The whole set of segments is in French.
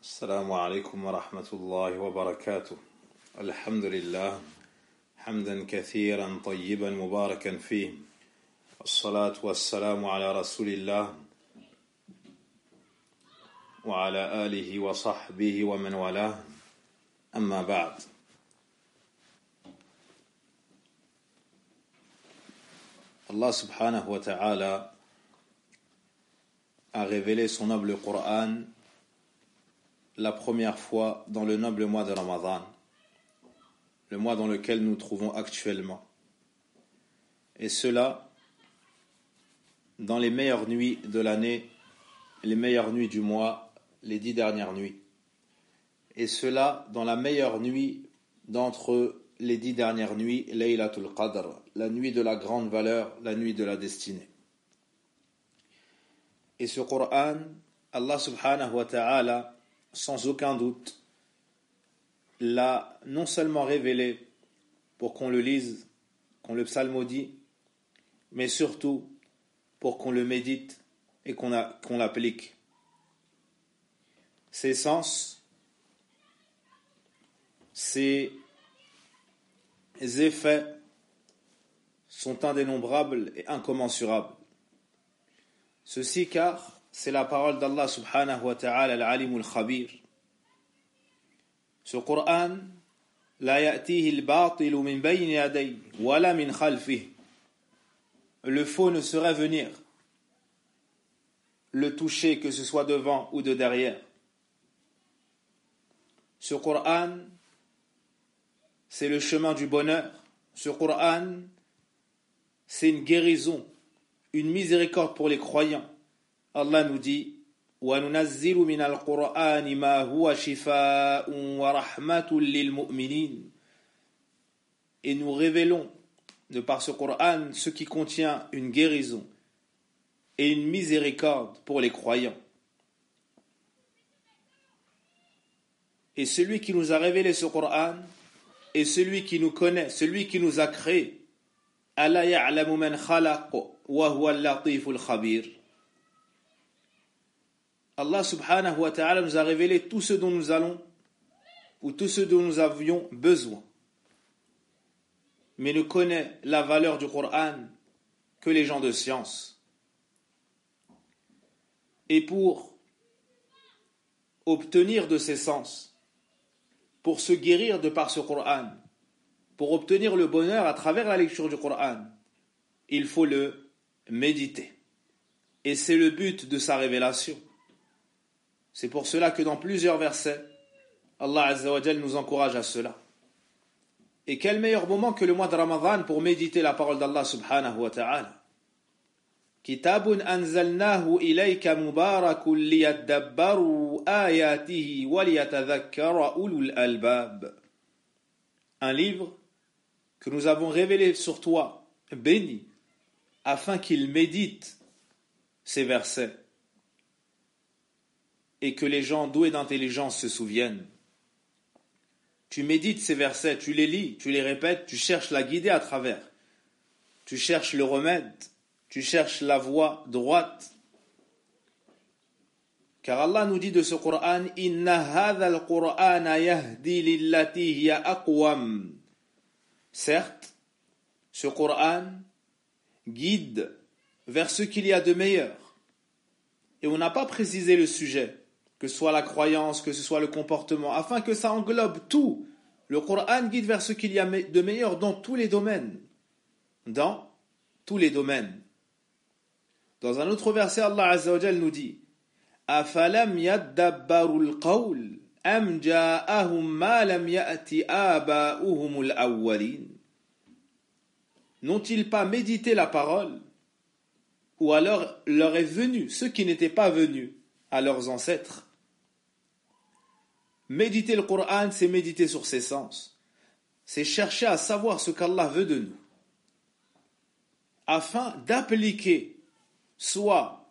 السلام عليكم ورحمة الله وبركاته. الحمد لله حمدا كثيرا طيبا مباركا فيه، الصلاة والسلام على رسول الله وعلى آله وصحبه ومن والاه، أما بعد. Allah subhanahu wa ta'ala a révélé son noble Coran la première fois dans le noble mois de Ramadan, le mois dans lequel nous nous trouvons actuellement. Et cela dans les meilleures nuits de l'année, les meilleures nuits du mois, les 10 dernières nuits. Et cela dans la meilleure nuit d'entre les 10 dernières nuits, Laylatul Qadr, la nuit de la grande valeur, la nuit de la destinée. Et ce Coran, Allah subhanahu wa ta'ala, sans aucun doute, l'a non seulement révélé pour qu'on le lise, qu'on le psalmodie, mais surtout pour qu'on le médite et qu'on l'applique. Ses sens, ses effets sont indénombrables et incommensurables. Ceci car c'est la parole d'Allah subhanahu wa ta'ala al-alim al-khabir. Ce Coran, la ya'tihi al-batilu min bayni yadayhi wala min khalfihi. Le faux ne saurait venir le toucher, que ce soit devant ou de derrière. Ce Coran, c'est le chemin du bonheur. Ce Coran, c'est une guérison, une miséricorde pour les croyants. Allah nous dit وَنُنَزِّلُ مِنَ الْقُرْآنِ مَا هُوَ شِفَاءٌ وَرَحْمَةٌ لِلْمُؤْمِنِينَ. Et nous révélons de par ce Coran ce qui contient une guérison et une miséricorde pour les croyants. Et celui qui nous a révélé ce Coran est celui qui nous connaît, celui qui nous a créés. أَلَا يَعْلَمُ مَنْ خَلَقَ وَهُوَ اللَّطِيفُ الْخَبِيرُ. Allah subhanahu wa ta'ala nous a révélé tout ce dont nous allons ou tout ce dont nous avions besoin, mais ne connaît la valeur du Coran que les gens de science. Et pour obtenir de ces sens, pour se guérir de par ce Coran, pour obtenir le bonheur à travers la lecture du Coran, il faut le méditer. Et c'est le but de sa révélation. C'est pour cela que dans plusieurs versets, Allah Azza wa Jal nous encourage à cela. Et quel meilleur moment que le mois de Ramadan pour méditer la parole d'Allah subhanahu wa ta'ala. Kitabun anzalnahu ilayka mubarakun liyadabbaru ayatihi wa liyatadhakkara ulul albab. Un livre que nous avons révélé sur toi, béni, afin qu'il médite ces versets et que les gens doués d'intelligence se souviennent. Tu médites ces versets, tu les lis, tu les répètes, tu cherches la guider à travers. Tu cherches le remède, tu cherches la voie droite. Car Allah nous dit de ce Coran, Inna hadha al-Qur'ana yahdi lillati hiya aqwam. Certes, ce Coran guide vers ce qu'il y a de meilleur. Et on n'a pas précisé le sujet, que ce soit la croyance, que ce soit le comportement, afin que ça englobe tout. Le Coran guide vers ce qu'il y a de meilleur dans tous les domaines. Dans tous les domaines. Dans un autre verset, Allah Azza wa Jal nous dit أَفَلَمْ يَدَّبَّرُوا الْقَوْلِ أَمْ جَاءَهُمْ مَا لَمْ يَأْتِ آبَاؤُهُمُ الْأَوَّلِينَ. N'ont-ils pas médité la parole, ou alors leur est venu ce qui n'était pas venu à leurs ancêtres? Méditer le Coran, c'est méditer sur ses sens. C'est chercher à savoir ce qu'Allah veut de nous, afin d'appliquer soit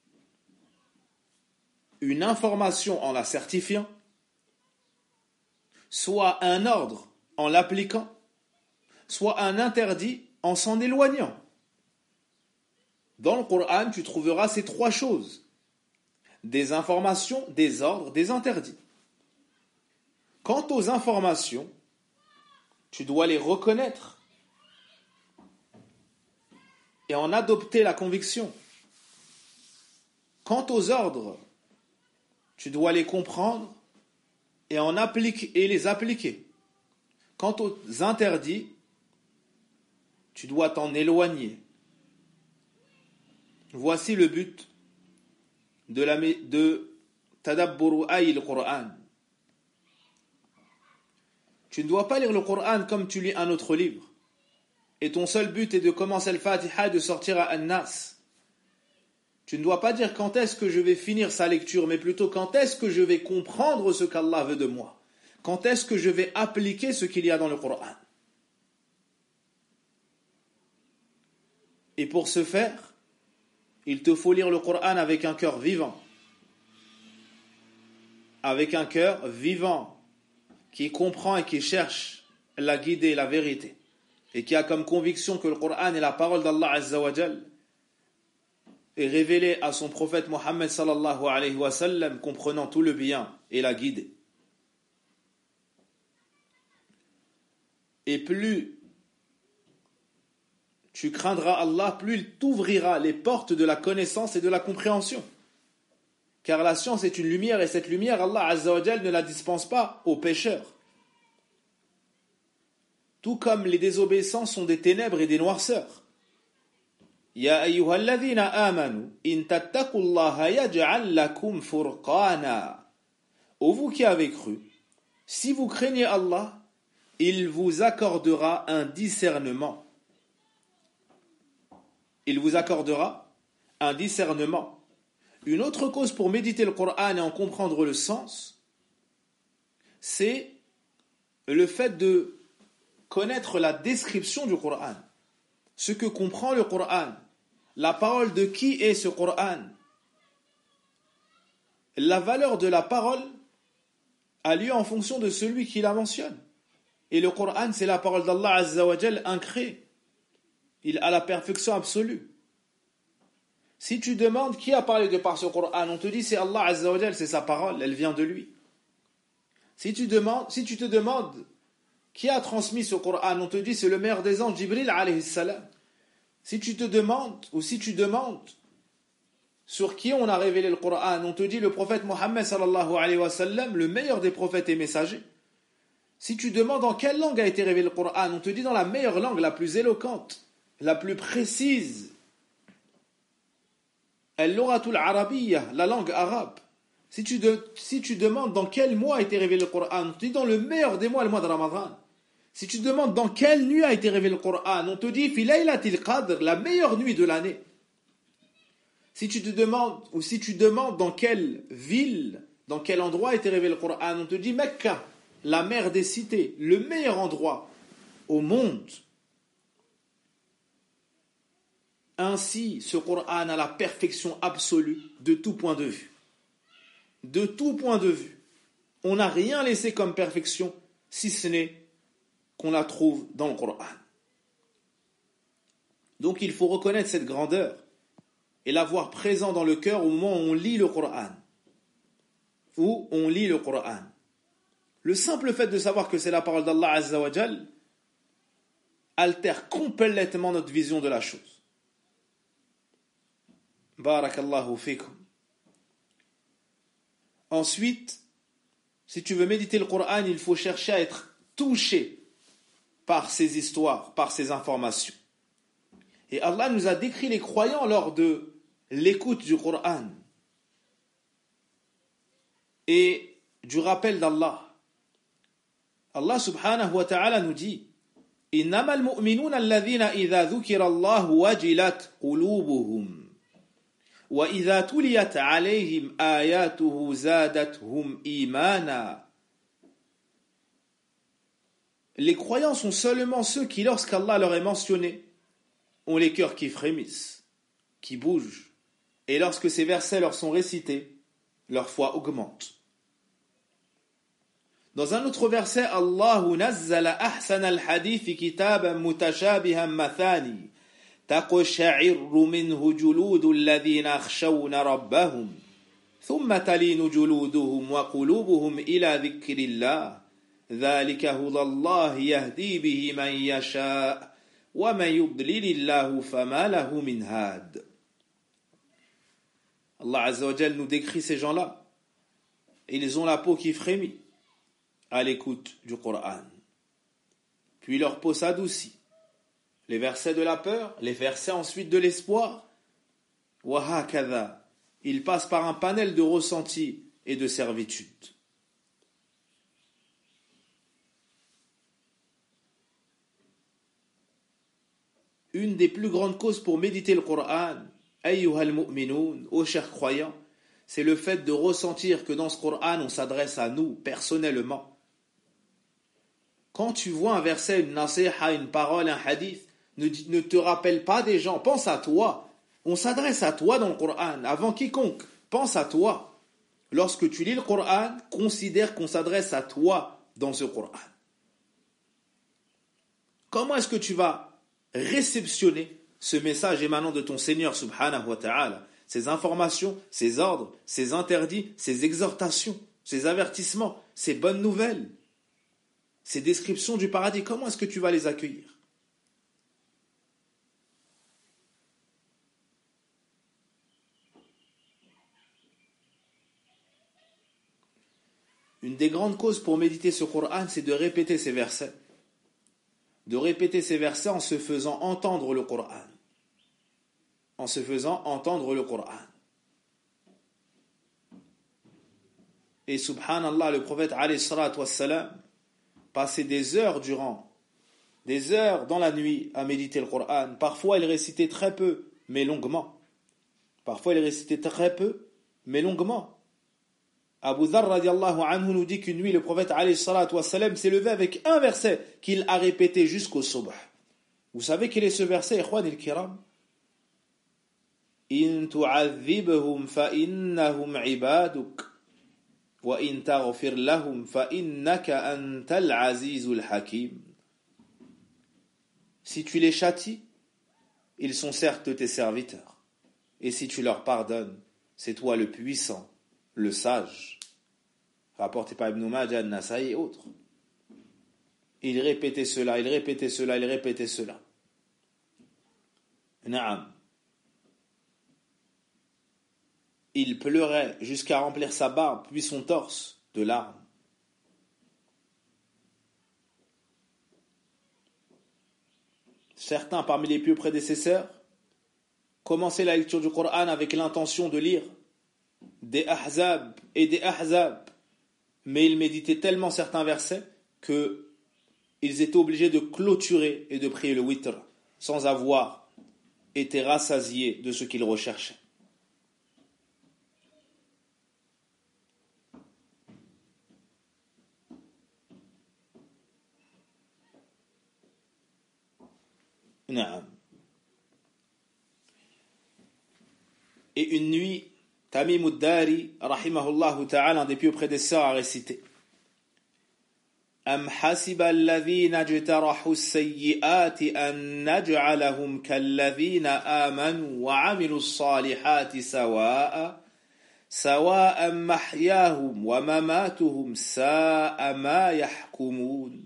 une information en la certifiant, soit un ordre en l'appliquant, soit un interdit en s'en éloignant. Dans le Coran, tu trouveras ces trois choses. des informations, des ordres, des interdits. Quant aux informations, tu dois les reconnaître et en adopter la conviction. Quant aux ordres, tu dois les comprendre et les appliquer. Quant aux interdits, tu dois t'en éloigner. Voici le but de Tadabburu Ayil Qur'an. Tu ne dois pas lire le Qur'an comme tu lis un autre livre. Et ton seul but est de commencer le Fatiha et de sortir à An-Nas. Tu ne dois pas dire quand est-ce que je vais finir sa lecture, mais plutôt quand est-ce que je vais comprendre ce qu'Allah veut de moi. Quand est-ce que je vais appliquer ce qu'il y a dans le Qur'an. Et pour ce faire, il te faut lire le Qur'an avec un cœur vivant. Avec un cœur vivant, qui comprend et qui cherche la guidée et la vérité. Et qui a comme conviction que le Qur'an est la parole d'Allah Azza wa Jal, et révélé à son prophète Mohammed sallallahu alayhi wa sallam, comprenant tout le bien et la guidée. Et plus tu craindras Allah, plus il t'ouvrira les portes de la connaissance et de la compréhension. Car la science est une lumière, et cette lumière, Allah Azza wa Jal ne la dispense pas aux pécheurs. Tout comme les désobéissants sont des ténèbres et des noirceurs. Ya ayyuhalladhina amanu, in tattaqullaha yaj'al lakum furqana. Ô vous qui avez cru, si vous craignez Allah, il vous accordera un discernement. Il vous accordera un discernement. Une autre cause pour méditer le Coran et en comprendre le sens, c'est le fait de connaître la description du Coran, ce que comprend le Coran, la parole de qui est ce Coran. La valeur de la parole a lieu en fonction de celui qui la mentionne. Et le Coran, c'est la parole d'Allah Azza wa Jal incréée. Il a la perfection absolue. Si tu demandes qui a parlé de par ce Coran, on te dit c'est Allah Azza wa Jal, c'est sa parole, elle vient de lui. Si tu te demandes qui a transmis ce Coran, on te dit c'est le meilleur des anges, Jibril alayhi salam. Si tu demandes sur qui on a révélé le Coran, on te dit le prophète Mohammed sallallahu alayhi wa sallam, le meilleur des prophètes et messagers. Si tu demandes en quelle langue a été révélé le Coran, on te dit dans la meilleure langue, la plus éloquente, la plus précise. Al-Lughatul Arabiyya, la langue arabe. Si tu demandes dans quel mois a été révélé le Coran, on te dit dans le meilleur des mois, le mois de Ramadan. Si tu demandes dans quelle nuit a été révélé le Coran, on te dit fi laylatil qadr, la meilleure nuit de l'année. Si tu demandes dans quelle ville, dans quel endroit a été révélé le Coran, on te dit Mecca, la mère des cités, le meilleur endroit au monde. Ainsi, ce Coran a la perfection absolue de tout point de vue. De tout point de vue. On n'a rien laissé comme perfection, si ce n'est qu'on la trouve dans le Coran. Donc il faut reconnaître cette grandeur et l'avoir présent dans le cœur au moment où on lit le Coran. Le simple fait de savoir que c'est la parole d'Allah Azza wa Jal altère complètement notre vision de la chose. Barakallahu fikum. Ensuite, si tu veux méditer le Coran, il faut chercher à être touché par ces histoires, par ces informations. Et Allah nous a décrit les croyants lors de l'écoute du Coran et du rappel d'Allah. Allah subhanahu wa ta'ala nous dit Innamal mu'minuna alladhina idha dhukira Allah wajilat qulubuhum wa idha tuliyat alayhim ayatuhu zadatuhum imana. Les croyants sont seulement ceux qui, lorsqu'Allah leur est mentionné, ont les cœurs qui frémissent, qui bougent, et lorsque ces versets leur sont récités, leur foi augmente. Dans un autre verset, Allahu nazzala ahsana al-hadithi kitaban mutashabihan mathani taqsha'irru minhu juludu alladhina akhshawna rabbahum ثم تلين جلودهم وقلوبهم إلى ذكر الله ذلك هدى الله يهدي به من يشاء ومن يضلل الله فما له من هاد. Allah Azza wa Jal nous décrit ces gens-là. Ils ont la peau qui frémit à l'écoute du Coran. Puis leur peau s'adoucit. Les versets de la peur, les versets ensuite de l'espoir. Wa hakadha. Ils passent par un panel de ressentis et de servitude. Une des plus grandes causes pour méditer le Coran, ayyuhal mu'minoun, ô chers croyants, c'est le fait de ressentir que dans ce Coran, on s'adresse à nous, personnellement. Quand tu vois un verset, une nasiha, une parole, un hadith, ne te rappelle pas des gens, pense à toi. On s'adresse à toi dans le Coran, avant quiconque. Pense à toi. Lorsque tu lis le Coran, considère qu'on s'adresse à toi dans ce Coran. Comment est-ce que tu vas réceptionner ce message émanant de ton Seigneur subhanahu wa ta'ala, ces informations, ces ordres, ces interdits, ces exhortations, ces avertissements, ces bonnes nouvelles, ces descriptions du paradis, comment est-ce que tu vas les accueillir? Une des grandes causes pour méditer ce Coran, c'est de répéter ces versets. De répéter ces versets en se faisant entendre le Coran. En se faisant entendre le Coran. Et subhanallah, le prophète alayhi salatu wassalam passait des heures dans la nuit à méditer le Coran. Parfois il récitait très peu, mais longuement. Abu Dharr radiallahu anhu nous dit qu'une nuit, le prophète alayhi salatu wassalam s'est levé avec un verset qu'il a répété jusqu'au subh. Vous savez quel est ce verset, ikhwan al-kiram? In tu'adhibhum fa innahum ibaduk wa in taghfir lahum fa innaka antal azizul hakim. Si tu les châties, ils sont certes tes serviteurs. Et si tu leur pardonnes, c'est toi le puissant, le sage. Rapporté par Ibn Majah, An-Nasa'i et autres. Il répétait cela. Naam. Il pleurait jusqu'à remplir sa barbe, puis son torse, de larmes. Certains parmi les pieux prédécesseurs commençaient la lecture du Coran avec l'intention de lire des ahzab et des ahzab. Mais ils méditaient tellement certains versets qu'ils étaient obligés de clôturer et de prier le witr sans avoir été rassasiés de ce qu'ils recherchaient. Et une nuit, Tamim ad-Dari, rahimahullah ta'ala, un des pieux prédécesseurs, a récité Am hasiba alladhina jtarahu as-sayyi'ati an naj'alahum kalladhina amanu wa 'amilu as-salihati sawa'an mahyahum wa mamatuhum sa'a ma yahkumun.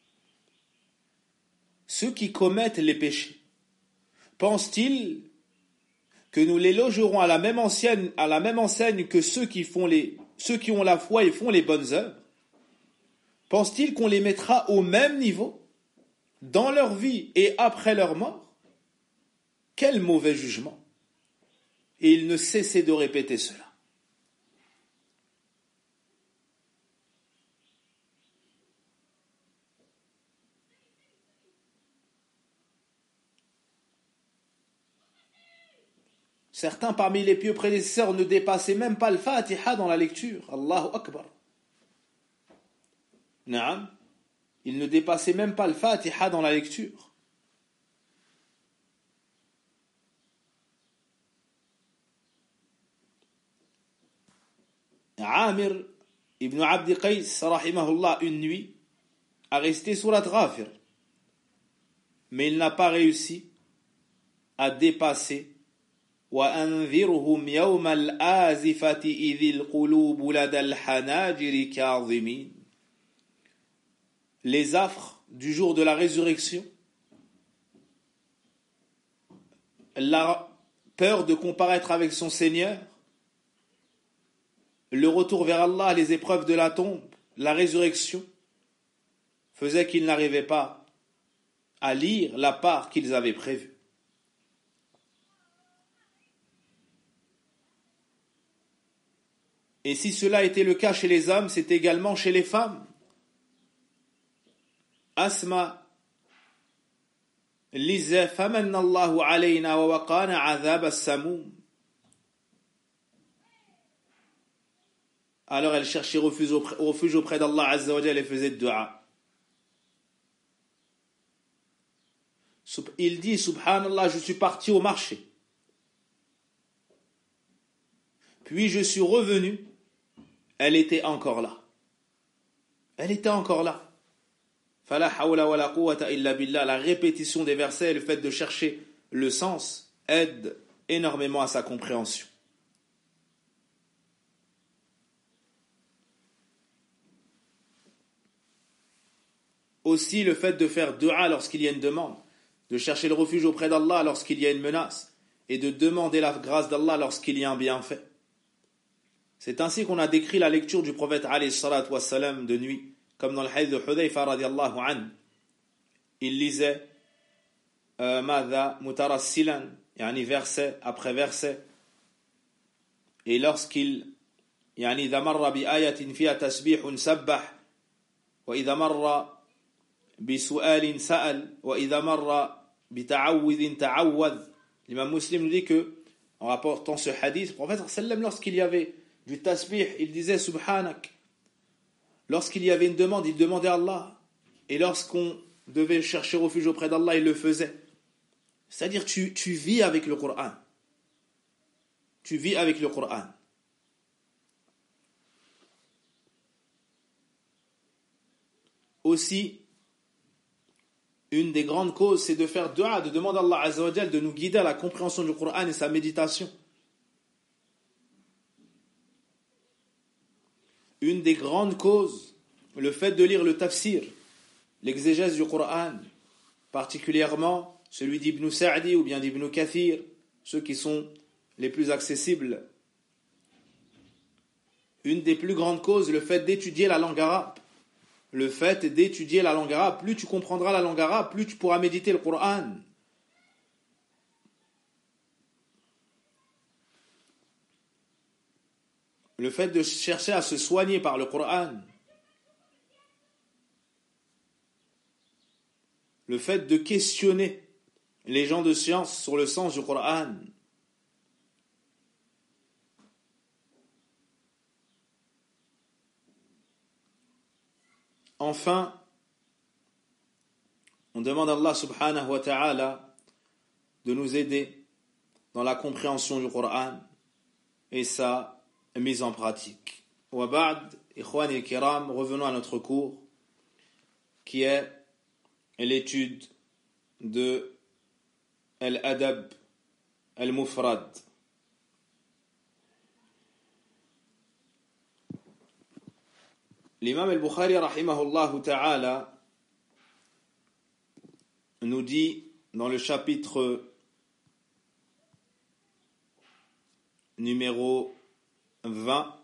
Ceux qui commettent les péchés, pensent-ils que nous les logerons à la même enseigne que ceux qui ont la foi et font les bonnes œuvres? Pense-t-il qu'on les mettra au même niveau dans leur vie et après leur mort? Quel mauvais jugement! Et il ne cessait de répéter cela. Certains parmi les pieux prédécesseurs ne dépassaient même pas le Fatiha dans la lecture. Allahu Akbar. Naam. Ils ne dépassaient même pas le Fatiha dans la lecture. Amir ibn Abdi Qais, rahimahullah, une nuit, a récité surat Ghafir. Mais il n'a pas réussi à dépasser وأنذرهم يوم الآزفة إذ القلوب لدى الحناجر كاظمين. Les affres du jour de la résurrection, la peur de comparaître avec son Seigneur, le retour vers Allah, les épreuves de la tombe, la résurrection, faisaient qu'ils n'arrivaient pas à lire la part qu'ils avaient prévue. Et si cela était le cas chez les hommes, c'est également chez les femmes. Asma lisait فَمَنَّ اللَّهُ عَلَيْنَا وَوَقَانَ عَذَابَ السَّمُومِ. Alors elle cherchait refuge auprès d'Allah Azza wa Jalla et faisait dua. Il dit, subhanallah, je suis parti au marché. Puis je suis revenu, elle était encore là. Elle était encore là. Fala hawla wa la quwwata illa billah. La répétition des versets et le fait de chercher le sens aide énormément à sa compréhension. Aussi le fait de faire dua lorsqu'il y a une demande, de chercher le refuge auprès d'Allah lorsqu'il y a une menace, et de demander la grâce d'Allah lorsqu'il y a un bienfait. C'est ainsi qu'on a décrit la lecture du prophète alayhi salatu wassalam de nuit, comme dans le hadith de Hudayfa radiallahu anhu. Il lisait Madha mutarassilan, yani verset après verset, et lorsqu'il yani idha marra bi ayatin fiha tasbihun sabbah, wa idha marra بسؤال سأل وإذا مر بتعوذ تعوذ. L'imam Muslim nous dit que, en rapportant ce hadith, le prophète sallam, lorsqu'il y avait du tasbih, il disait subhanak. Lorsqu'il y avait une demande, il demandait à Allah. Et lorsqu'on devait chercher refuge auprès d'Allah, il le faisait. C'est-à-dire tu vis avec le Coran. Tu vis avec le Coran. Aussi, une des grandes causes, c'est de faire dua, de demander à Allah Azza wa Jal de nous guider à la compréhension du Coran et sa méditation. Une des grandes causes, le fait de lire le tafsir, l'exégèse du Coran, particulièrement celui d'Ibn Sa'di ou bien d'Ibn Kathir, ceux qui sont les plus accessibles. Une des plus grandes causes, le fait d'étudier la langue arabe. Le fait d'étudier la langue arabe, plus tu comprendras la langue arabe, plus tu pourras méditer le Coran. Le fait de chercher à se soigner par le Coran. Le fait de questionner les gens de science sur le sens du Coran. Enfin, on demande à Allah subhanahu wa ta'ala de nous aider dans la compréhension du Coran et sa mise en pratique. Wa ba'd, ikhwani al-kiram, revenons à notre cours qui est l'étude de Al-Adab Al-Mufrad. L'imam al-Bukhari rahimahullah ta'ala nous dit dans le chapitre numéro 20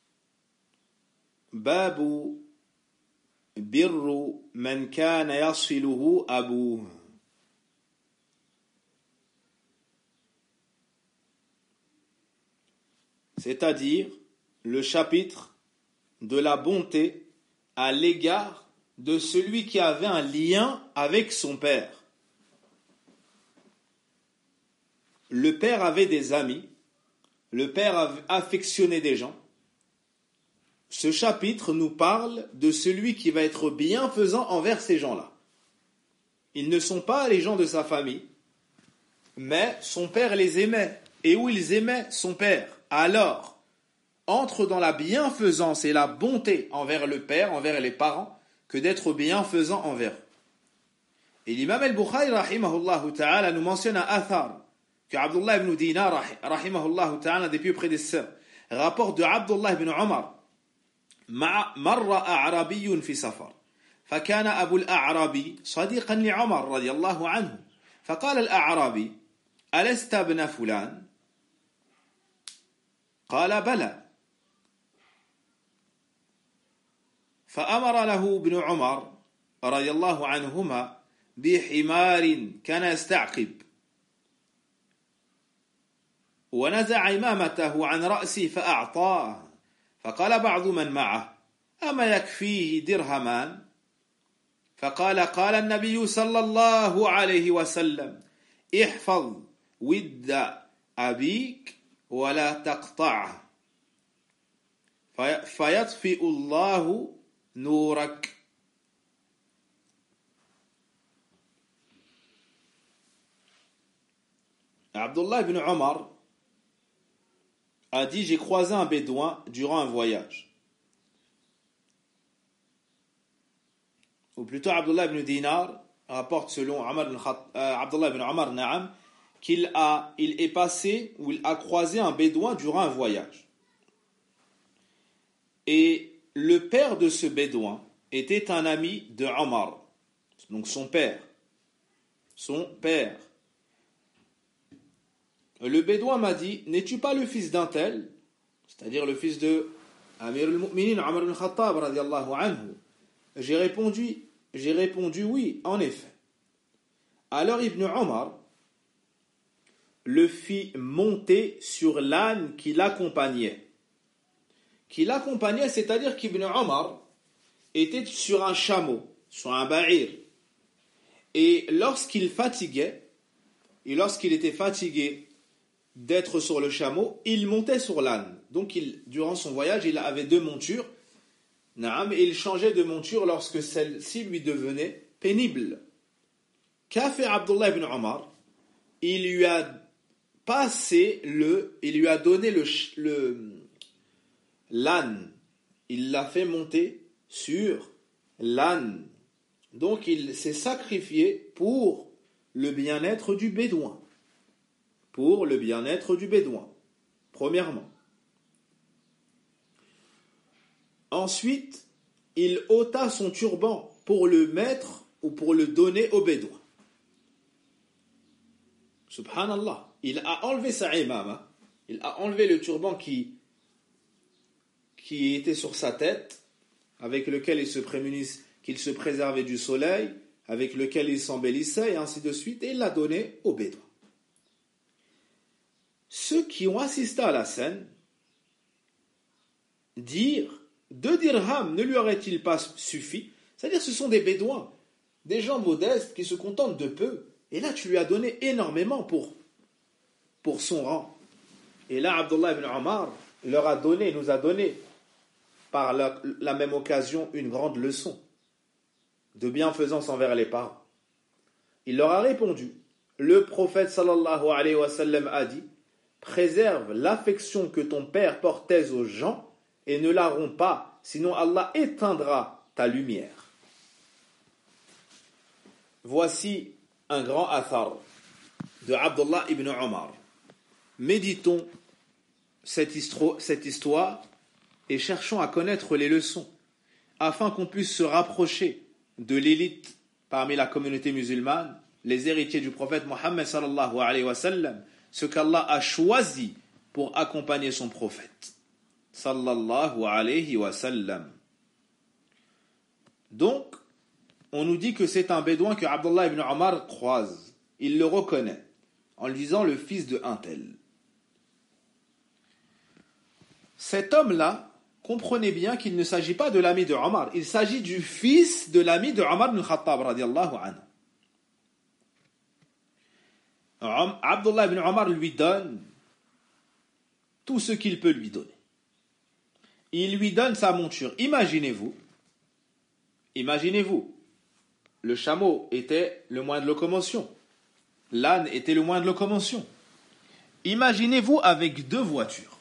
Babu birru man kana yasiluhu abuh. C'est-à-dire le chapitre de la bonté à l'égard de celui qui avait un lien avec son père. Le père avait des amis, le père affectionnait des gens. Ce chapitre nous parle de celui qui va être bienfaisant envers ces gens-là. Ils ne sont pas les gens de sa famille, mais son père les aimait. Et où ils aimaient son père, alors entre dans la bienfaisance et la bonté envers le père, envers les parents, que d'être bienfaisant envers eux. Et l'imam al-Bukhari rahimahullah ta'ala nous mentionne un athar que Abdullah ibn Dinar, rahimahullah ta'ala, des pieux prédécesseurs, rapporte de Abdullah ibn Omar, مر أعرابي في سفر فكان أبو الأعرابي صديقا لعمر رضي الله عنه فقال الأعرابي ألست ابن فلان؟ قال بلى فأمر له ابن عمر رضي الله عنهما بحمار كان يستعقب ونزع عمامته عن رأسه فأعطاه فقال بعض من معه أما يكفيه درهمان؟ فقال قال النبي صلى الله عليه وسلم احفظ ود أبيك ولا تقطعه فيطفئ الله نورك. Abdullah ibn Omar a dit: j'ai croisé un bédouin durant un voyage. Ou plutôt Abdullah ibn Dinar rapporte selon Abdullah ibn Omar Na'am qu'il est passé ou il a croisé un bédouin durant un voyage. Et le père de ce bédouin était un ami de Omar, donc son père. Le bédouin m'a dit: n'es-tu pas le fils d'un tel, c'est-à-dire le fils de Amir al-Mu'minin Omar ibn Khattab radiyallahu anhu? J'ai répondu oui, en effet. Alors Ibn Omar le fit monter sur l'âne qui l'accompagnait. C'est-à-dire qu'Ibn Omar était sur un chameau, sur un ba'ir. Et lorsqu'il était fatigué d'être sur le chameau, il montait sur l'âne. Donc durant son voyage, il avait deux montures. Et il changeait de monture lorsque celle-ci lui devenait pénible. Qu'a fait Abdullah ibn Omar? Il lui a donné l'âne. Il l'a fait monter sur l'âne. Donc il s'est sacrifié pour le bien-être du bédouin. Premièrement. Ensuite, il ôta son turban pour le mettre ou pour le donner au bédouin. Subhanallah. Il a enlevé sa imama, il a enlevé le turban qui était sur sa tête, avec lequel qu'il se préservait du soleil, avec lequel il s'embellissait, et ainsi de suite, et il l'a donné au bédouin. Ceux qui ont assisté à la scène dirent: 2 dirhams ne lui aurait-il pas suffi? C'est-à-dire, ce sont des bédouins, des gens modestes qui se contentent de peu, et là tu lui as donné énormément pour son rang. Et là Abdullah ibn Omar nous a donné par la même occasion une grande leçon de bienfaisance envers les parents. Il leur a répondu: le prophète sallallahu alayhi wa sallam a dit: préserve l'affection que ton père portait aux gens et ne la romps pas, sinon Allah éteindra ta lumière. Voici un grand athar de Abdullah ibn Omar. Méditons cette histoire et cherchons à connaître les leçons afin qu'on puisse se rapprocher de l'élite parmi la communauté musulmane, les héritiers du prophète Mohammed sallallahu alayhi wa sallam, ce qu'Allah a choisi pour accompagner son prophète sallallahu alayhi wa sallam. Donc, on nous dit que c'est un bédouin que Abdullah ibn Omar croise. Il le reconnaît en lui disant: le fils de un tel. Cet homme-là, comprenez bien qu'il ne s'agit pas de l'ami de Omar, il s'agit du fils de l'ami de Omar ibn Khattab radiyallahu anhu. Abdullah ibn Omar lui donne tout ce qu'il peut lui donner. Il lui donne sa monture. Imaginez-vous, le chameau était le moyen de locomotion, l'âne était le moyen de locomotion. Imaginez-vous avec deux voitures.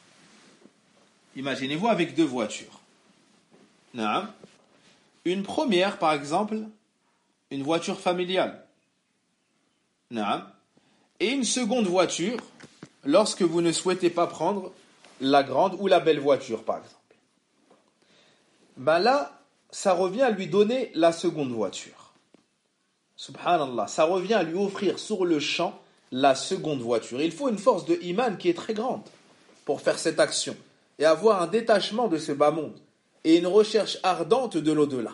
Une première, par exemple, une voiture familiale. Et une seconde voiture lorsque vous ne souhaitez pas prendre la grande ou la belle voiture, par exemple. Ben là, ça revient à lui donner la seconde voiture. Subhanallah, ça revient à lui offrir sur le champ la seconde voiture. Il faut une force de iman qui est très grande pour faire cette action et avoir un détachement de ce bas monde et une recherche ardente de l'au-delà.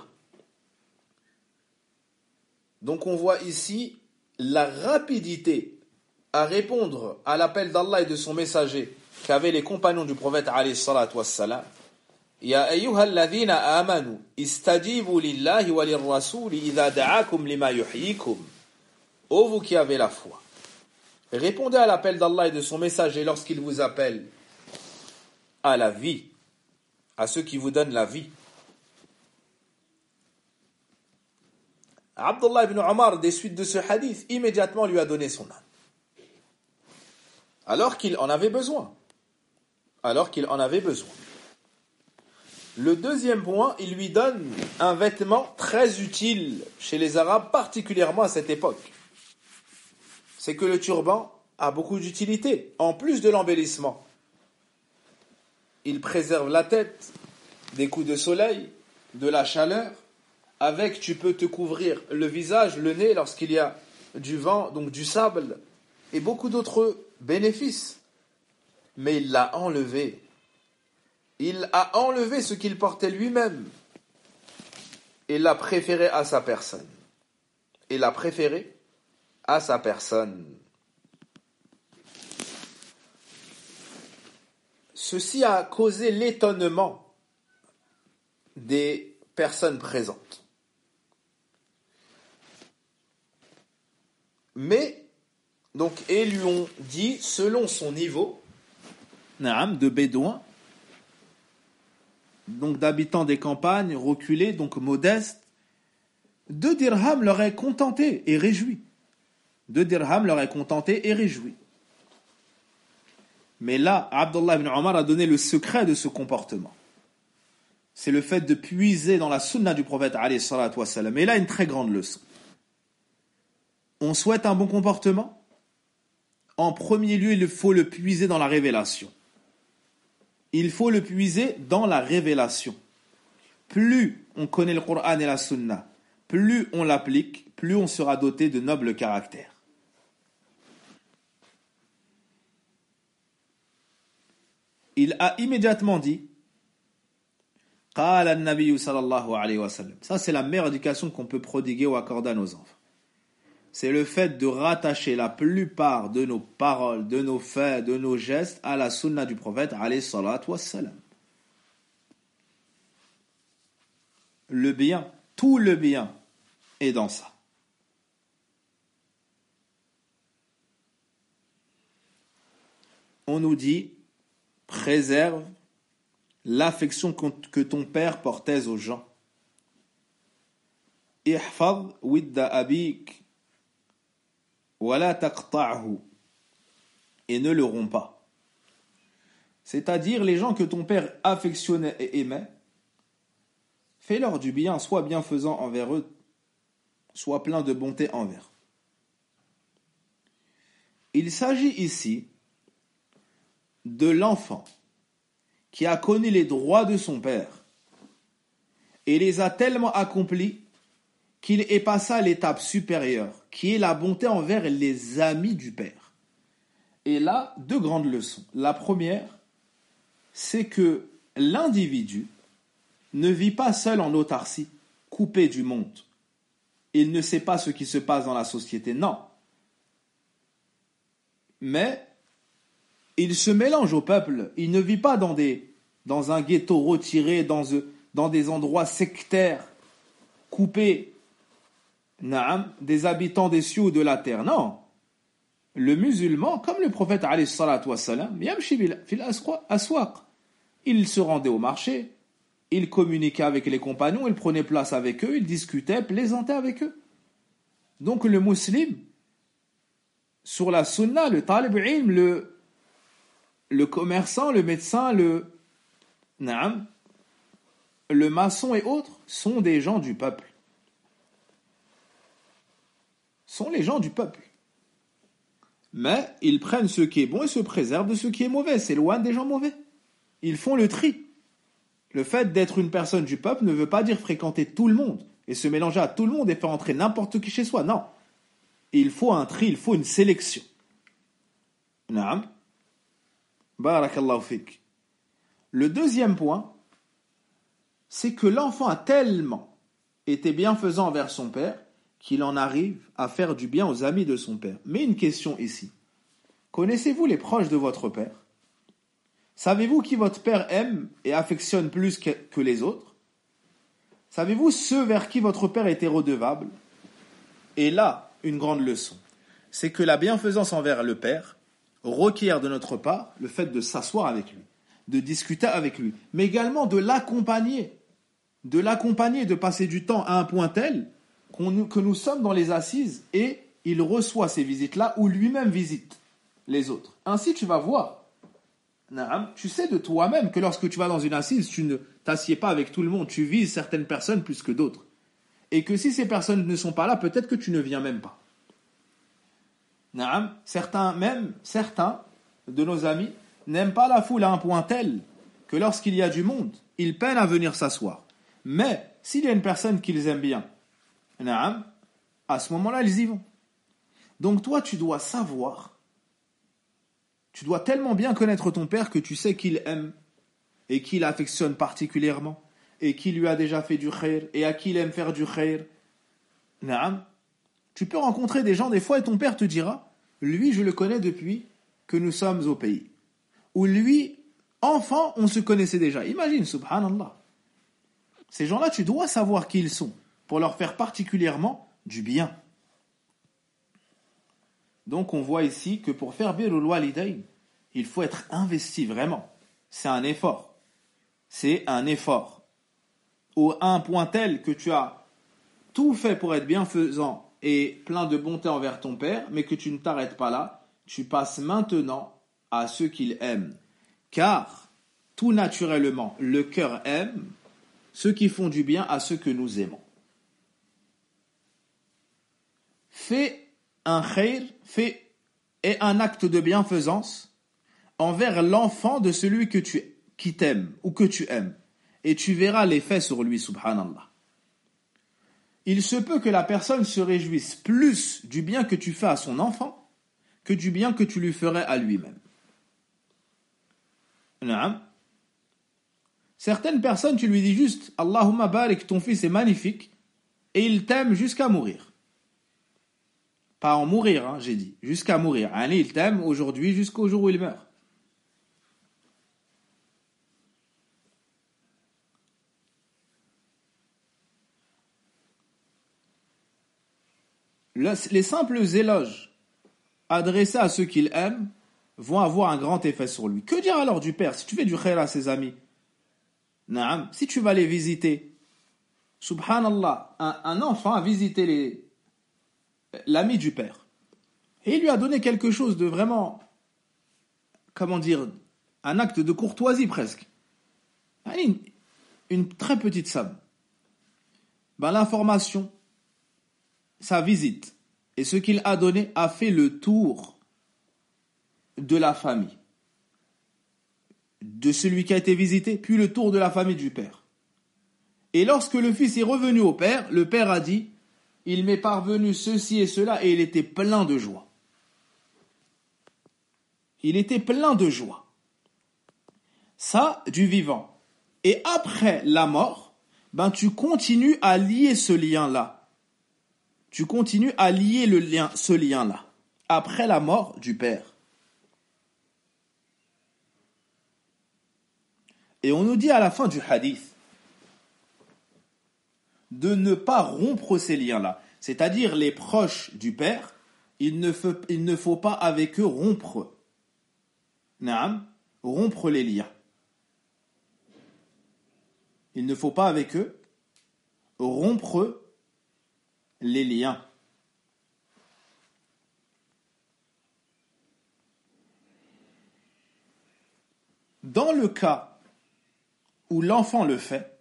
Donc on voit ici la rapidité à répondre à l'appel d'Allah et de son messager qu'avaient les compagnons du prophète alayhi salatu wassalam. Ya ayyuhalladhina amanu istajibu lillahi wa lirrasuli idha da'akum lima yuhyikum. Ô vous qui avez la foi, répondez à l'appel d'Allah et de son messager lorsqu'il vous appelle à la vie, à ceux qui vous donnent la vie. Abdullah ibn Omar, des suites de ce hadith, immédiatement lui a donné son âme. Alors qu'il en avait besoin. Le deuxième point, il lui donne un vêtement très utile chez les Arabes, particulièrement à cette époque. C'est que le turban a beaucoup d'utilité, en plus de l'embellissement. Il préserve la tête des coups de soleil, de la chaleur. Avec, tu peux te couvrir le visage, le nez lorsqu'il y a du vent, donc du sable, et beaucoup d'autres bénéfices. Mais il l'a enlevé. Il a enlevé ce qu'il portait lui-même et l'a préféré à sa personne. Ceci a causé l'étonnement des personnes présentes. Mais, donc, et lui ont dit, selon son niveau, de bédouin, donc d'habitants des campagnes, reculés, donc modestes, 2 dirhams leur est contenté et réjoui. Mais là, Abdullah ibn Omar a donné le secret de ce comportement. C'est le fait de puiser dans la sunna du prophète alayhi salatu wassalam. Et là, une très grande leçon. On souhaite un bon comportement. En premier lieu, il faut le puiser dans la révélation. Plus on connaît le Coran et la Sunna, plus on l'applique, plus on sera doté de nobles caractères. Il a immédiatement dit Qala an-Nabiy sallallahu alayhi wa sallam. Ça, c'est la meilleure éducation qu'on peut prodiguer ou accorder à nos enfants. C'est le fait de rattacher la plupart de nos paroles, de nos faits, de nos gestes à la sunna du prophète alayhi salatu wassalam. Le bien, tout le bien est dans ça. On nous dit, préserve l'affection que ton père portait aux gens. Ihfaz widda abik wala taqta'hu, et ne le romps pas. C'est-à-dire les gens que ton père affectionnait et aimait, fais-leur du bien, sois bienfaisant envers eux, sois plein de bonté envers eux. Il s'agit ici de l'enfant qui a connu les droits de son père et les a tellement accomplis qu'il est passé à l'étape supérieure, qui est la bonté envers les amis du père. Et là, 2 grandes leçons. La première, c'est que l'individu ne vit pas seul en autarcie, coupé du monde. Il ne sait pas ce qui se passe dans la société, non. Mais il se mélange au peuple. Il ne vit pas dans un ghetto retiré, dans des endroits sectaires, coupés des habitants des cieux ou de la terre. Non. Le musulman, comme le prophète alayhi salatu wassalam, yamshi fil aswaq. Il se rendait au marché, il communiquait avec les compagnons, il prenait place avec eux, il discutait, plaisantait avec eux. Donc le musulman, sur la sunna, le talib ilm, le commerçant, le médecin, le maçon et autres sont des gens du peuple. Sont les gens du peuple. Mais ils prennent ce qui est bon et se préservent de ce qui est mauvais, s'éloignent des gens mauvais. Ils font le tri. Le fait d'être une personne du peuple ne veut pas dire fréquenter tout le monde et se mélanger à tout le monde et faire entrer n'importe qui chez soi. Non. Il faut un tri, il faut une sélection. Naam. Barakallahu fik. Le deuxième point, c'est que l'enfant a tellement été bienfaisant envers son père qu'il en arrive à faire du bien aux amis de son père. Mais une question ici. Connaissez-vous les proches de votre père? Savez-vous qui votre père aime et affectionne plus que les autres? Savez-vous ceux vers qui votre père était redevable? Et là, une grande leçon, c'est que la bienfaisance envers le père requiert de notre part le fait de s'asseoir avec lui, de discuter avec lui, mais également de l'accompagner, de passer du temps à un point tel que nous sommes dans les assises et il reçoit ces visites-là ou lui-même visite les autres. Ainsi, tu vas voir. Tu sais de toi-même que lorsque tu vas dans une assise, tu ne t'assieds pas avec tout le monde, tu vises certaines personnes plus que d'autres. Et que si ces personnes ne sont pas là, peut-être que tu ne viens même pas. Certains de nos amis n'aiment pas la foule à un point tel que lorsqu'il y a du monde, ils peinent à venir s'asseoir. Mais s'il y a une personne qu'ils aiment bien, à ce moment-là, ils y vont. Donc toi, tu dois savoir, tu dois tellement bien connaître ton père que tu sais qu'il aime et qu'il affectionne particulièrement et qu'il lui a déjà fait du khair et à qui il aime faire du khair. Tu peux rencontrer des gens des fois et ton père te dira, lui je le connais depuis que nous sommes au pays. Ou lui, enfant, on se connaissait déjà. Imagine, subhanallah. Ces gens-là, tu dois savoir qui ils sont pour leur faire particulièrement du bien. Donc on voit ici que pour faire birrul walidayn, il faut être investi vraiment. C'est un effort. C'est un effort. À un point tel que tu as tout fait pour être bienfaisant et plein de bonté envers ton père, mais que tu ne t'arrêtes pas là, tu passes maintenant à ceux qu'il aime. Car, tout naturellement, le cœur aime ceux qui font du bien à ceux que nous aimons. Fais un khair, fais un acte de bienfaisance envers l'enfant de celui qui t'aime ou que tu aimes. Et tu verras l'effet sur lui, subhanallah. Il se peut que la personne se réjouisse plus du bien que tu fais à son enfant que du bien que tu lui ferais à lui-même. Certaines personnes, tu lui dis juste « Allahumma barik, ton fils est magnifique » et il t'aime jusqu'à mourir. Pas en mourir, j'ai dit, jusqu'à mourir. Il t'aime aujourd'hui jusqu'au jour où il meurt. Les simples éloges adressés à ceux qu'il aime vont avoir un grand effet sur lui. Que dire alors du père? Si tu fais du khair à ses amis, si tu vas les visiter, subhanallah, un enfant a visité l'ami du père et il lui a donné quelque chose de vraiment, comment dire, un acte de courtoisie presque, une très petite somme. L'information, sa visite et ce qu'il a donné a fait le tour de la famille de celui qui a été visité, puis le tour de la famille du père. Et lorsque le fils est revenu au père, le père a dit « Il m'est parvenu ceci et cela » et il était plein de joie. Il était plein de joie. Ça, du vivant. Et après la mort, tu continues à lier ce lien-là. Tu continues à lier ce lien-là. Après la mort du père. Et on nous dit à la fin du hadith de ne pas rompre ces liens-là. C'est-à-dire les proches du père, il ne faut pas avec eux rompre les liens. Il ne faut pas avec eux rompre les liens. Dans le cas où l'enfant le fait,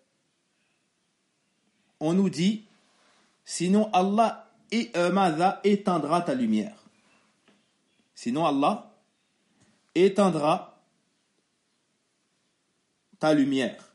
on nous dit sinon Allah éteindra ta lumière. Sinon Allah éteindra ta lumière.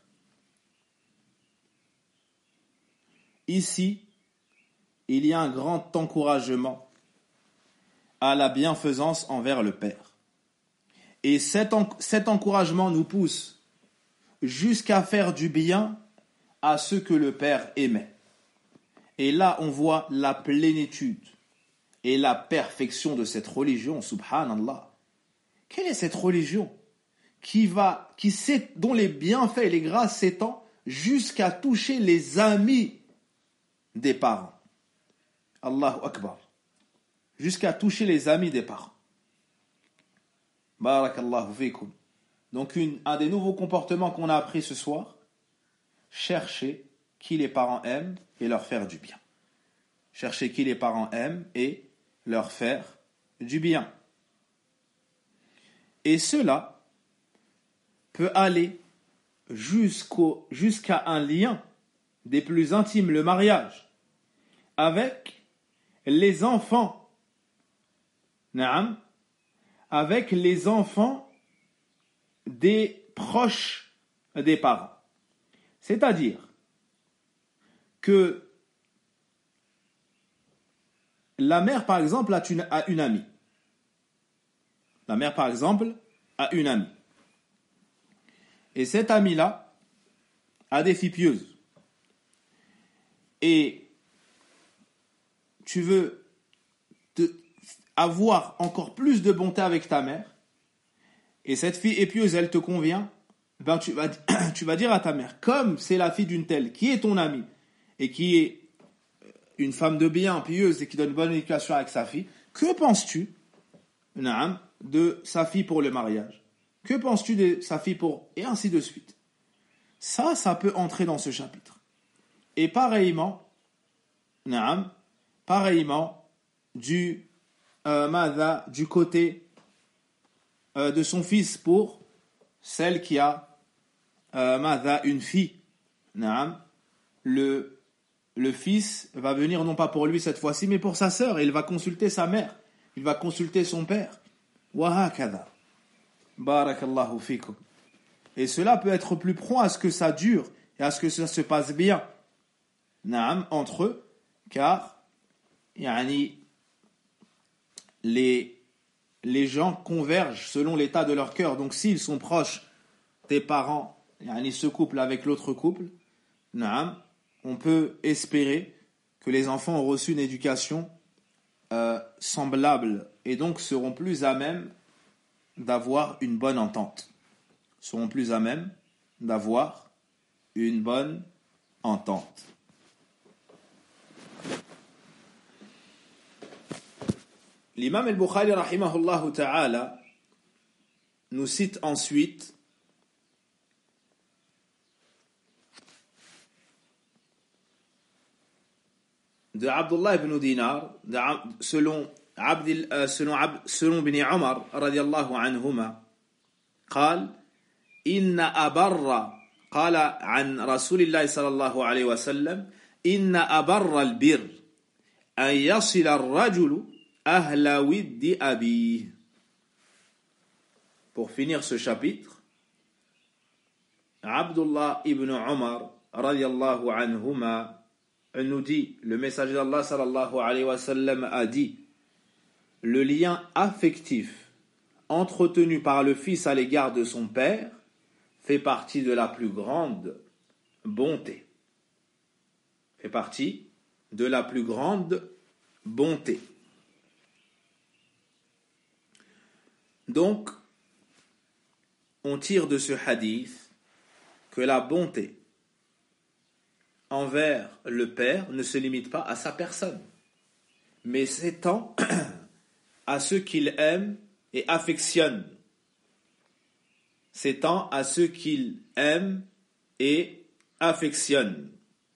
Ici, il y a un grand encouragement à la bienfaisance envers le Père. Et cet encouragement nous pousse jusqu'à faire du bien à ce que le Père aimait. Et là, on voit la plénitude et la perfection de cette religion, subhanallah. Quelle est cette religion dont les bienfaits et les grâces s'étendent jusqu'à toucher les amis des parents? Allahu Akbar. Jusqu'à toucher les amis des parents. Barakallahu fikum. Donc un des nouveaux comportements qu'on a appris ce soir, chercher qui les parents aiment et leur faire du bien. Chercher qui les parents aiment et leur faire du bien. Et cela peut aller jusqu'à un lien des plus intimes, le mariage, avec les enfants. Naam, avec les enfants des proches des parents. C'est-à-dire que la mère, par exemple, a une amie. La mère, par exemple, a une amie. Et cette amie-là a des filles pieuses. Et tu veux avoir encore plus de bonté avec ta mère, et cette fille est pieuse, elle te convient, ben tu vas dire à ta mère, comme c'est la fille d'une telle qui est ton amie et qui est une femme de bien, pieuse et qui donne bonne éducation avec sa fille, que penses-tu de sa fille pour le mariage? Que penses-tu de sa fille pour... Et ainsi de suite. Ça peut entrer dans ce chapitre. Et pareillement, du côté de son fils pour celle qui a une fille. Le fils va venir non pas pour lui cette fois-ci, mais pour sa sœur, et il va consulter sa mère, il va consulter son père. Wa hakadha. Barakallahu fikum. Et cela peut être plus prompt à ce que ça dure et à ce que ça se passe bien entre eux, car les gens convergent selon l'état de leur cœur. Donc s'ils sont proches des parents, ce couple avec l'autre couple, on peut espérer que les enfants ont reçu une éducation semblable et donc seront plus à même d'avoir une bonne entente. Seront plus à même d'avoir une bonne entente. L'imam al-Bukhari rahimahullah ta'ala nous cite ensuite de Abdullah ibn Dinar, selon ibn Umar radiyallahu anhuma, قال إن أبر قال عن رسول الله صلى الله عليه وسلم إن أبر البر أن يصل الرجل أهل ود أبيه. Pour finir ce chapitre, Abdullah ibn Umar radiyallahu anhuma nous dit, le messager d'Allah sallallahu alayhi wa sallam a dit, le lien affectif entretenu par le fils à l'égard de son père fait partie de la plus grande bonté. Fait partie de la plus grande bonté. Donc, on tire de ce hadith que la bonté envers le père ne se limite pas à sa personne, mais s'étend à ceux qu'il aime et affectionne. S'étend à ceux qu'il aime et affectionne.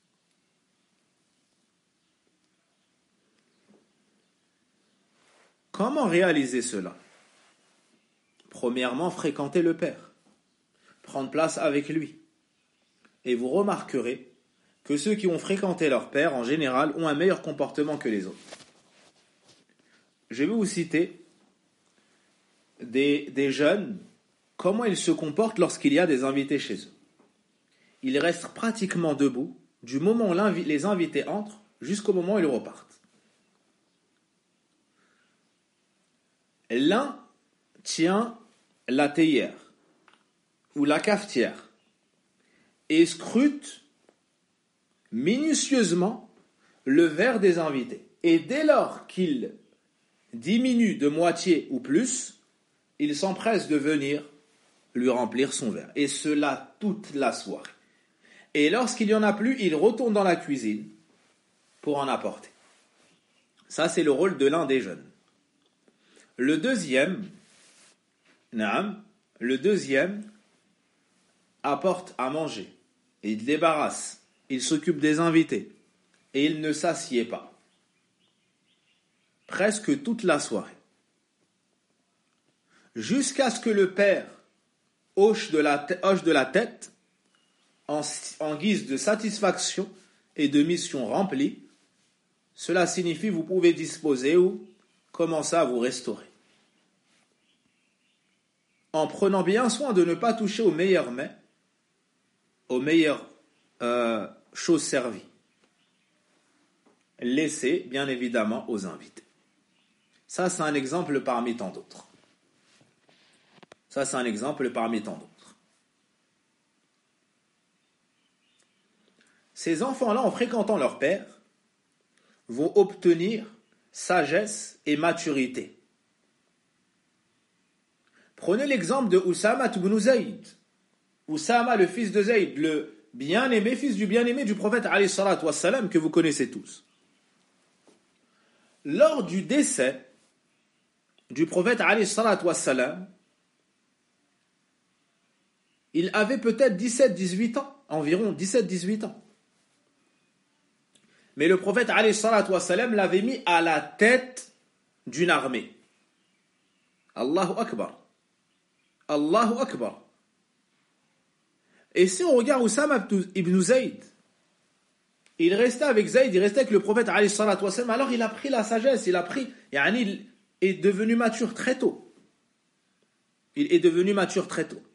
Comment réaliser cela? Premièrement, fréquenter le père, prendre place avec lui. Et vous remarquerez que ceux qui ont fréquenté leur père, en général, ont un meilleur comportement que les autres. Je vais vous citer des jeunes, comment ils se comportent lorsqu'il y a des invités chez eux. Ils restent pratiquement debout du moment où les invités entrent jusqu'au moment où ils repartent. L'un tient la théière ou la cafetière et scrute minutieusement le verre des invités. Et dès lors qu'il diminue de moitié ou plus, il s'empresse de venir lui remplir son verre. Et cela toute la soirée. Et lorsqu'il n'y en a plus, il retourne dans la cuisine pour en apporter. Ça, c'est le rôle de l'un des jeunes. Le deuxième apporte à manger. Et il débarrasse. Il s'occupe des invités. Et il ne s'assied pas. Presque toute la soirée. Jusqu'à ce que le père hoche de la tête en guise de satisfaction et de mission remplie. Cela signifie vous pouvez disposer ou commencer à vous restaurer. En prenant bien soin de ne pas toucher aux meilleurs mets, aux meilleures choses servies. Laissez bien évidemment aux invités. Ça, c'est un exemple parmi tant d'autres. Ces enfants-là, en fréquentant leur père, vont obtenir sagesse et maturité. Prenez l'exemple de Oussama ibn Zayd. Oussama, le fils de Zayd, le bien-aimé, fils du bien-aimé du prophète alayhi salatu wassalam, que vous connaissez tous. Lors du décès du prophète alayhi salatu wassalam, il avait peut-être 17-18 ans, environ 17-18 ans. Mais le prophète alayhi salatu wassalam l'avait mis à la tête d'une armée. Allahu Akbar. Allahu Akbar. Et si on regarde Oussama ibn Zayd, il restait avec Zayd, il restait avec le prophète alayhi salatu wassalam, alors il a pris la sagesse, il est devenu mature très tôt. Il est devenu mature très tôt.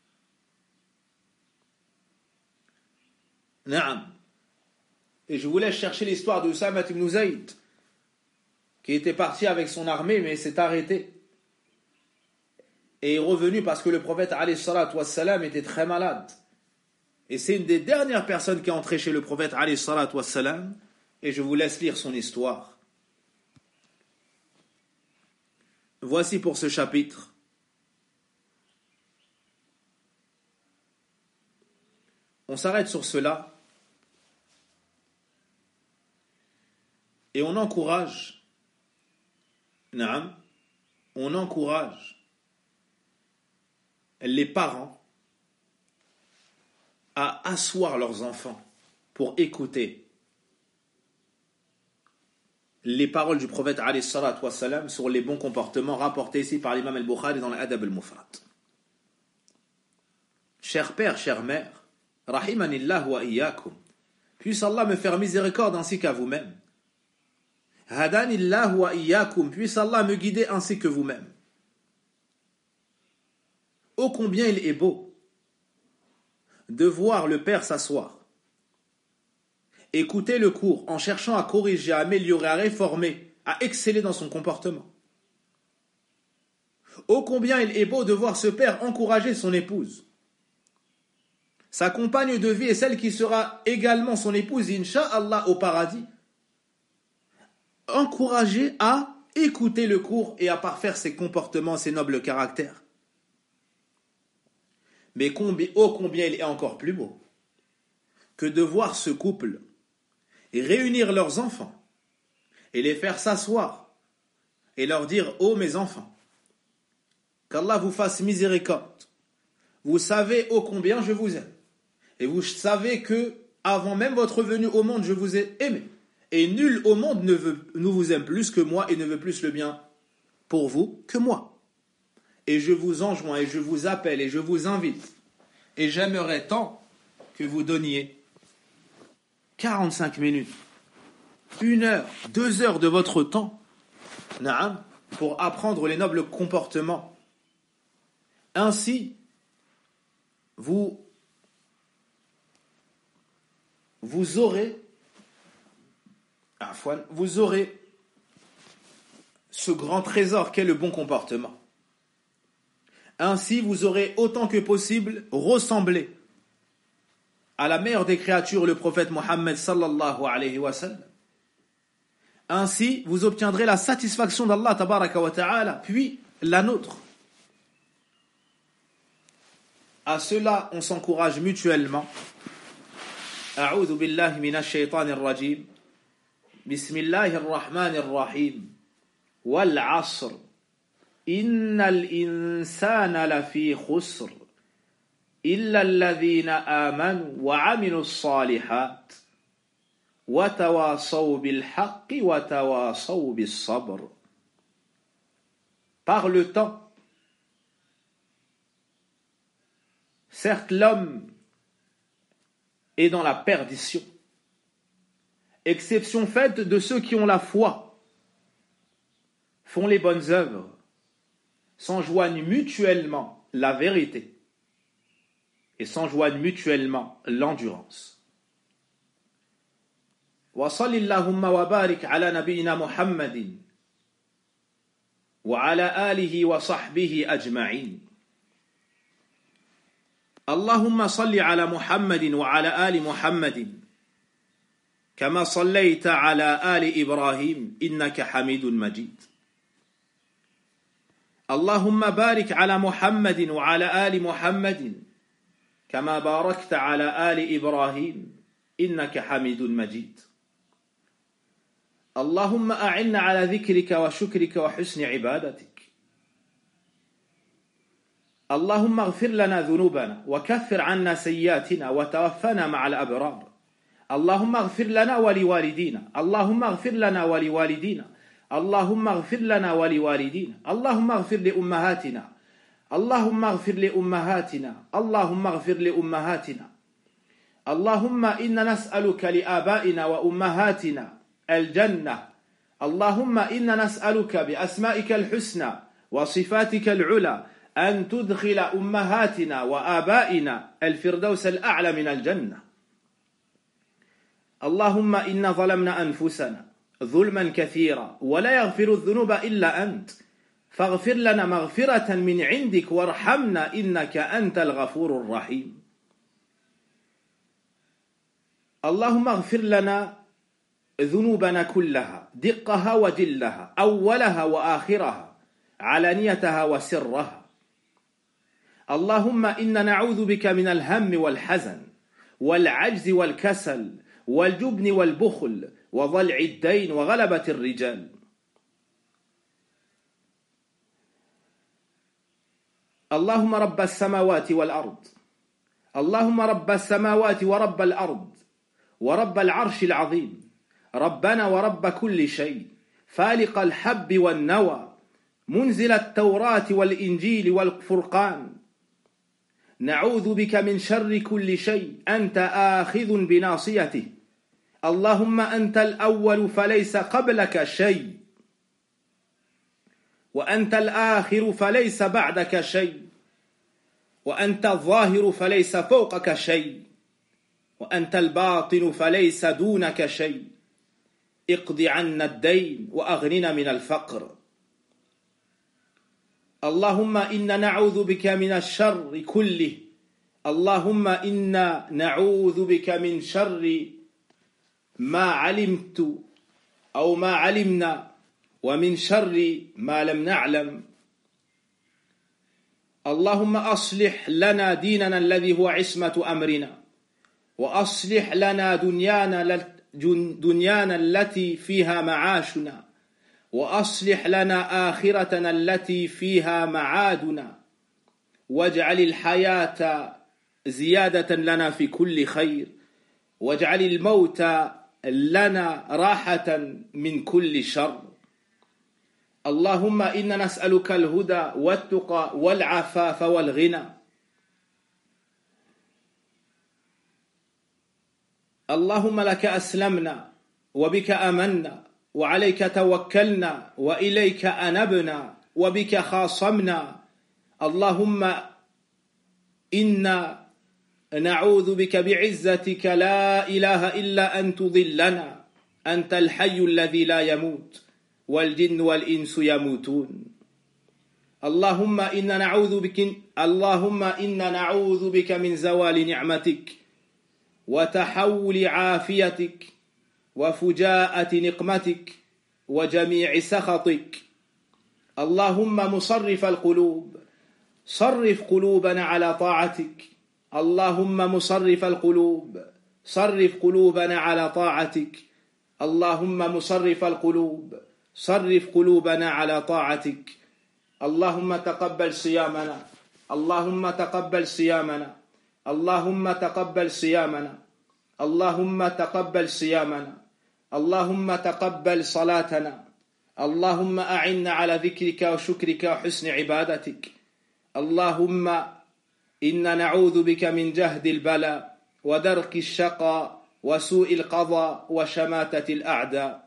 Naam. Et je vous laisse chercher l'histoire de Oussama ibn Zayd, qui était parti avec son armée, mais s'est arrêté. Et est revenu parce que le prophète alayhi salatu wassalam était très malade. Et c'est une des dernières personnes qui est entrée chez le prophète alayhi salatu wassalam. Et je vous laisse lire son histoire. Voici pour ce chapitre. On s'arrête sur cela. Et on encourage les parents à asseoir leurs enfants pour écouter les paroles du prophète alayhi salatu wassalam sur les bons comportements rapportés ici par l'imam al-Bukhari dans l'Adab al-Mufrad. Cher père, chère mère, rahimanillah wa iyyakum, puisse Allah me faire miséricorde ainsi qu'à vous-même. Hadanillah wa iyyakum, puisse Allah me guider ainsi que vous-même. Ô combien il est beau de voir le père s'asseoir, écouter le cours en cherchant à corriger, à améliorer, à réformer, à exceller dans son comportement. Ô combien il est beau de voir ce père encourager son épouse, sa compagne de vie et celle qui sera également son épouse, incha'Allah, au paradis, encourager à écouter le cours et à parfaire ses comportements, ses nobles caractères. Mais combien il est encore plus beau que de voir ce couple réunir leurs enfants et les faire s'asseoir et leur dire: ô mes enfants, qu'Allah vous fasse miséricorde. Vous savez ô combien je vous aime. Et vous savez que, avant même votre venue au monde, je vous ai aimé. Et nul au monde ne vous aime plus que moi et ne veut plus le bien pour vous que moi. Et je vous enjoins et je vous appelle et je vous invite. Et j'aimerais tant que vous donniez 45 minutes, 1 heure, 2 heures de votre temps pour apprendre les nobles comportements Ainsi, vous aurez ce grand trésor qu'est le bon comportement. Ainsi, vous aurez autant que possible ressemblé à la meilleure des créatures, le prophète Mohammed sallallahu alayhi wa sallam. Ainsi, vous obtiendrez la satisfaction d'Allah tabaraka wa ta'ala, puis la nôtre. À cela, on s'encourage mutuellement. A'udhu billahi minash shaytanir rajim. Bismillahir rahmanir rahim. Wal 'asr. Innal insana lafi khusr. Illa alladhina amanu wa 'amilus salihat. Wa tawasaw bil haqqi wa tawasaw bis sabr. Par le temps, certes, l'homme est dans la perdition, exception faite de ceux qui ont la foi, font les bonnes œuvres, s'enjoignent mutuellement la vérité et s'enjoignent mutuellement l'endurance. Wa sallillahumma wa barik ala nabiyyina Muhammadin wa ala alihi wa sahbihi ajma'in. اللهم صل على محمد وعلى آل محمد كما صليت على آل إبراهيم إنك حميد مجيد. اللهم بارك على محمد وعلى آل محمد كما باركت على آل إبراهيم إنك حميد مجيد. اللهم أعنا على ذكرك وشكرك وحسن عبادتك. اللهم اغفر لنا ذنوبنا وكفر عنا سيئاتنا وتوفنا مع الأبرار. اللهم اغفر لنا ولوالدينا. اللهم اغفر لنا ولوالدينا. اللهم اغفر لنا ولوالدينا. اللهم اغفر لأمهاتنا. اللهم اغفر لأمهاتنا. اللهم اغفر لأمهاتنا. اللهم إنا نسألك لآبائنا وأمهاتنا الجنة. اللهم إنا نسألك بأسمائك الحسنى وصفاتك العلى أن تدخل أمهاتنا وآبائنا الفردوس الأعلى من الجنة. اللهم إنا ظلمنا أنفسنا ظلما كثيرا ولا يغفر الذنوب إلا أنت فاغفر لنا مغفرة من عندك وارحمنا إنك أنت الغفور الرحيم. اللهم اغفر لنا ذنوبنا كلها دقها وجلها أولها وآخرها علانيتها وسرها. اللهم إنا نعوذ بك من الهم والحزن والعجز والكسل والجبن والبخل وضلع الدين وغلبة الرجال. اللهم رب السماوات والأرض. اللهم رب السماوات ورب الأرض ورب العرش العظيم. ربنا ورب كل شيء فالق الحب والنوى منزل التوراة والإنجيل والفرقان. نعوذ بك من شر كل شيء أنت آخذ بناصيته. اللهم أنت الأول فليس قبلك شيء وأنت الآخر فليس بعدك شيء وأنت الظاهر فليس فوقك شيء وأنت الباطن فليس دونك شيء. اقض عنا الدين وأغننا من الفقر. اللهم إنا نعوذ بك من الشر كله. اللهم إنا نعوذ بك من شر ما علمت أو ما علمنا ومن شر ما لم نعلم. اللهم أصلح لنا ديننا الذي هو عصمة أمرنا وأصلح لنا دنيانا التي فيها معاشنا وأصلح لنا آخرتنا التي فيها معادنا واجعل الحياة زيادة لنا في كل خير واجعل الموت لنا راحة من كل شر. اللهم إنا نسألك الهدى والتقى والعفاف والغنى. اللهم لك أسلمنا وبك آمنا وعليك توكلنا وإليك أنبنا وبك خاصمنا. اللهم إنا نعوذ بك بعزتك لا إله إلا أن تضلنا، أنت الحي الذي لا يموت والجن والإنس يموتون. اللهم إنا نعوذ بك من زوال نعمتك وتحول عافيتك وفجاءة نقمتك وجميع سخطك. اللهم مصرف القلوب صرف قلوبنا على طاعتك. اللهم مصرف القلوب صرف قلوبنا على طاعتك. اللهم مصرف القلوب صرف قلوبنا على طاعتك. اللهم تقبل صيامنا، اللهم تقبل صيامنا، اللهم تقبل صيامنا، اللهم تقبل صيامنا، اللهم تقبل صلاتنا، اللهم أعنا على ذكرك وشكرك وحسن عبادتك. اللهم إنا نعوذ بك من جهد البلاء ودرك الشقاء وسوء القضاء وشماتة الأعداء.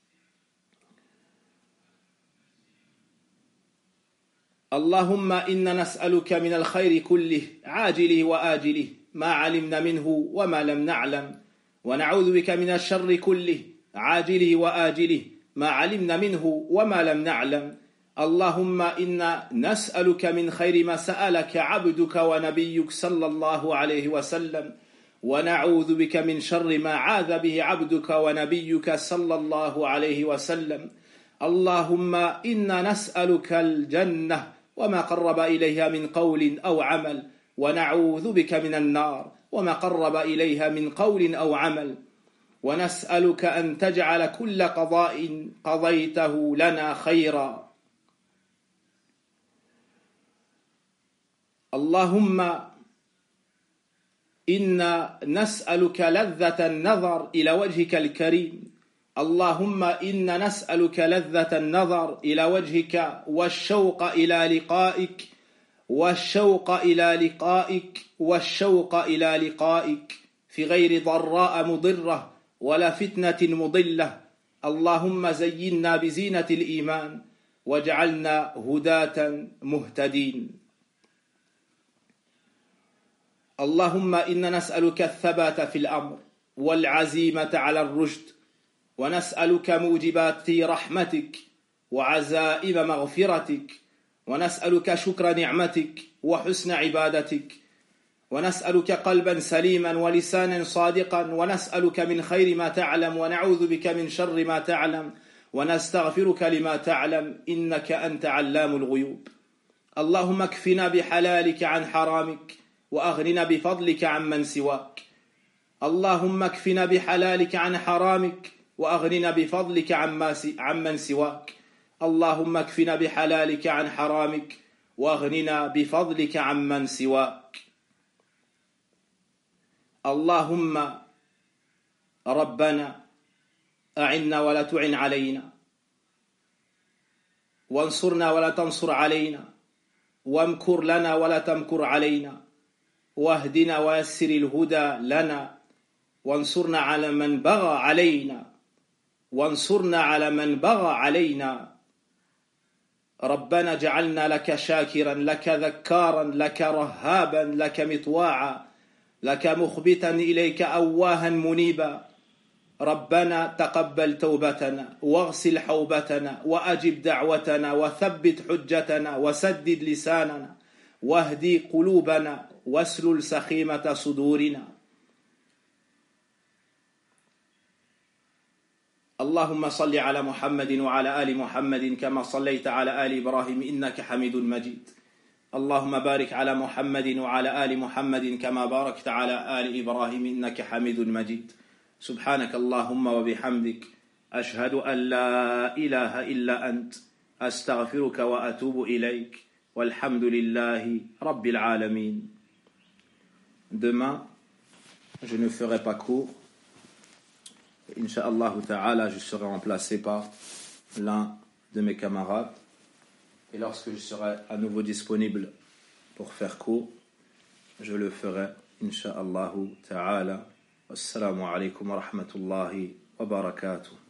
اللهم إنا نسألك من الخير كله عاجله وآجله ما علمنا منه وما لم نعلم، ونعوذ بك من الشر كله عاجله وآجله ما علمنا منه وما لم نعلم. اللهم إنا نسألك من خير ما سألك عبدك ونبيك صلى الله عليه وسلم، ونعوذ بك من شر ما عاذ به عبدك ونبيك صلى الله عليه وسلم. اللهم إنا نسألك الجنة وما قرب إليها من قول أو عمل، ونعوذ بك من النار وما قرب إليها من قول أو عمل، ونسألك أن تجعل كل قضاء قضيته لنا خيرا. اللهم إنا نسألك لذة النظر إلى وجهك الكريم. اللهم إنا نسألك لذة النظر إلى وجهك والشوق إلى لقائك والشوق إلى لقائك والشوق إلى لقائك في غير ضراء مضرة ولا فتنة مضلة. اللهم زينا بزينة الإيمان واجعلنا هداة مهتدين. اللهم إنا نسألك الثبات في الأمر والعزيمة على الرشد، ونسألك موجبات رحمتك وعزائم مغفرتك، ونسألك شكر نعمتك وحسن عبادتك، ونسألك قلبا سليما ولسانا صادقا، ونسألك من خير ما تعلم ونعوذ بك من شر ما تعلم، ونستغفرك لما تعلم إنك أنت علام الغيوب. اللهم اكفنا بحلالك عن حرامك وأغننا بفضلك عمن سواك. اللهم اكفنا بحلالك عن حرامك وأغننا بفضلك عمن سواك. اللهم اكفنا بحلالك عن حرامك وأغننا بفضلك عمن سواك. اللهم ربنا أعنا ولا تعن علينا، وانصرنا ولا تنصر علينا، وامكر لنا ولا تمكر علينا، واهدنا ويسر الهدى لنا، وانصرنا على من بغى علينا، وانصرنا على من بغى علينا. ربنا اجعلنا لك شاكرا، لك ذكارا، لك رهابا، لك مطواعا، لك مخبتا إليك أواها منيبا. ربنا تقبل توبتنا واغسل حوبتنا وأجب دعوتنا وثبت حجتنا وسدد لساننا واهدي قلوبنا واسلل سخيمة صدورنا. اللهم صل على محمد وعلى آل محمد كما صليت على آل إبراهيم إنك حميد مجيد. اللهم بارك على محمد وعلى آل محمد كما باركت على آل إبراهيم إنك حميد مجيد. سبحانك اللهم وبحمدك أشهد أن لا إله إلا أنت أستغفرك وأتوب إليك والحمد لله رب العالمين. Demain, je ne ferai pas cours. Inch'Allah ta'ala, je serai remplacé par l'un de mes camarades. Et lorsque je serai à nouveau disponible pour faire cours, je le ferai, Inch'Allah ta'ala. Assalamu alaikum wa rahmatullahi wa barakatuh.